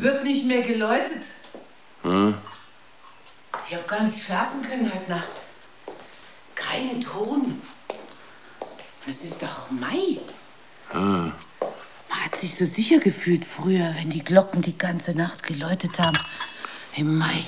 wird nicht mehr geläutet. Hm? Ich habe gar nicht schlafen können heute Nacht. Kein Ton. Es ist doch Mai. Hm. Man hat sich so sicher gefühlt früher, wenn die Glocken die ganze Nacht geläutet haben. Im Mai.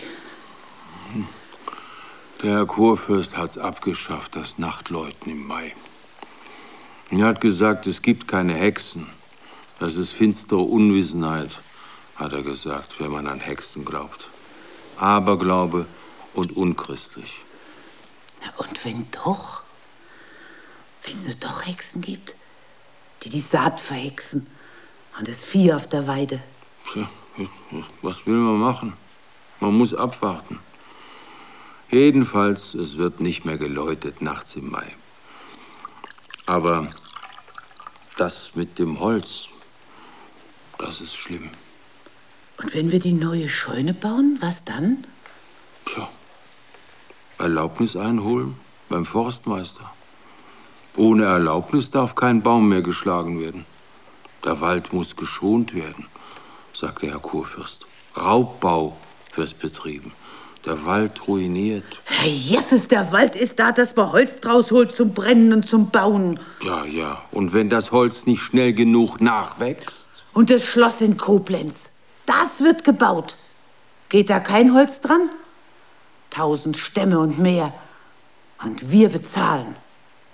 Der Herr Kurfürst hat's abgeschafft, das Nachtläuten im Mai. Er hat gesagt, es gibt keine Hexen. Das ist finstere Unwissenheit, hat er gesagt, wenn man an Hexen glaubt. Aberglaube und unchristlich. Na und wenn doch? Wenn es nur doch Hexen gibt, die die Saat verhexen und das Vieh auf der Weide. Tja, was will man machen? Man muss abwarten. Jedenfalls, es wird nicht mehr geläutet nachts im Mai. Aber das mit dem Holz, das ist schlimm. Und wenn wir die neue Scheune bauen, was dann? Tja, Erlaubnis einholen beim Forstmeister. Ohne Erlaubnis darf kein Baum mehr geschlagen werden. Der Wald muss geschont werden, sagt der Herr Kurfürst. Raubbau wird betrieben. Der Wald ruiniert. Herr Jesus, der Wald ist da, dass man Holz draus holt zum Brennen und zum Bauen. Ja, ja. Und wenn das Holz nicht schnell genug nachwächst? Und das Schloss in Koblenz, das wird gebaut. Geht da kein Holz dran? 1000 Stämme und mehr. Und wir bezahlen.